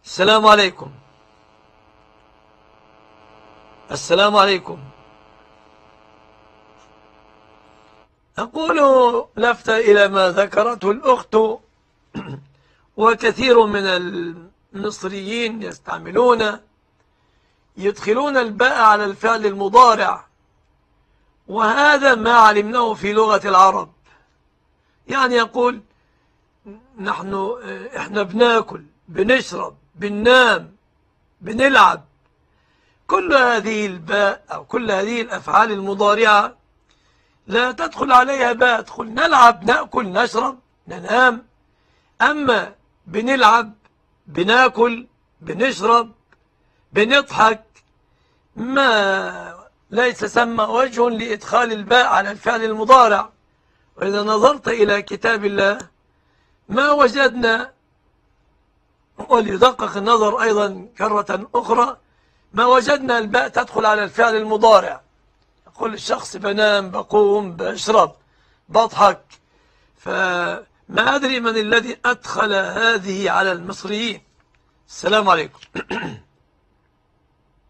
السلام عليكم. السلام عليكم. أقول لفتة إلى ما ذكرته الأخت. وكثير من المصريين يدخلون الباء على الفعل المضارع، وهذا ما علمناه في لغة العرب. يعني يقول احنا بناكل، بنشرب، بننام، بنلعب. كل هذه الباء أو كل هذه الأفعال المضارعة لا تدخل عليها باء، تدخل نلعب، نأكل، نشرب، ننام. أما بنلعب، بناكل، بنشرب، بنضحك، ما ليس ثم وجه لإدخال الباء على الفعل المضارع. وإذا نظرت إلى كتاب الله ما وجدنا، وليدقق النظر أيضا كرة أخرى، ما وجدنا الباء تدخل على الفعل المضارع. يقول الشخص بنام، بقوم، بشرب، بضحك. فما أدري من الذي أدخل هذه على المصريين. السلام عليكم.